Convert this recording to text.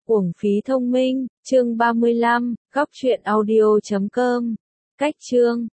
Uổng phí thông minh, chương 35, góc truyện audio.com. Cách chương